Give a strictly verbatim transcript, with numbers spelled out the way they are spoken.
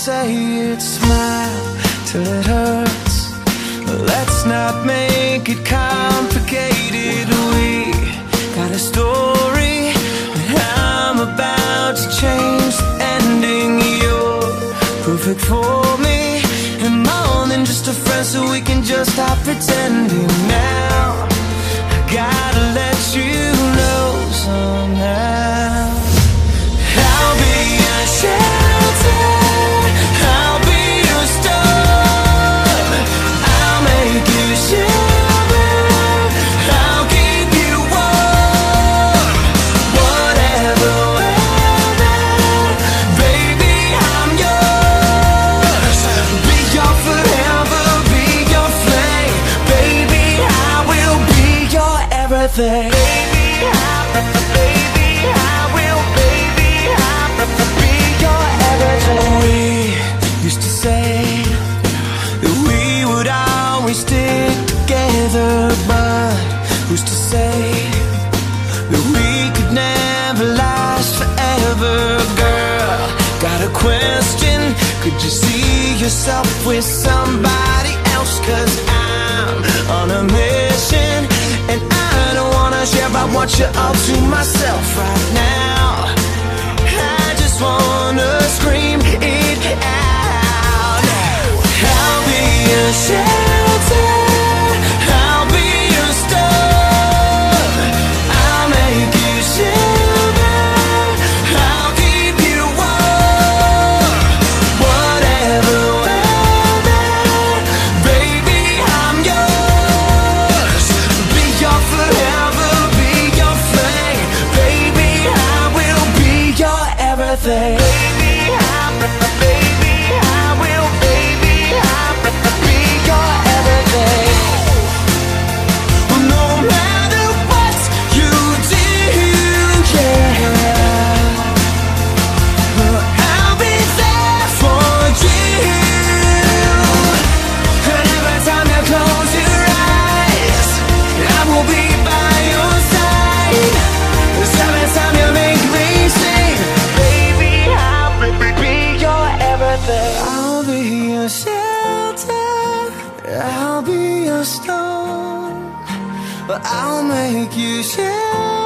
say it, smile till it hurts. Let's not make it complicated. We got a story that I'm about to change the ending. You're perfect for me, and more than just a friend, so we can just stop pretending now. I gotta let you know somehow. I'll be your shelter, I'll be your storm. I'll make you shiver, I'll keep you warm. Whatever weather, baby, I'm yours. Be your forever, be your flame. Baby, I will be your everything. Baby, I, baby, I will, baby, I be your everything. We used to say that we would always stick together, but who's to say that we could never last forever? Girl, got a question, could you see yourself with somebody else? Cause I'm on a mission, and I don't wanna share about what you're up to myself right now. I just wanna scream it out. I'll be your shelter, I'll be your storm. I'll make you shiver, I'll keep you warm. Whatever weather, baby, I'm yours. Be your forever, be your flame. Baby, I will be your everything. Baby, I, baby, I will, baby, I be your everything. No matter what you do, yeah, I'll be there for you. And every time you close your eyes, I will be by your side. Every time you make me sing, baby, I'll be your everything. I'll be your shelter, I'll be your storm. I'll make you shiver.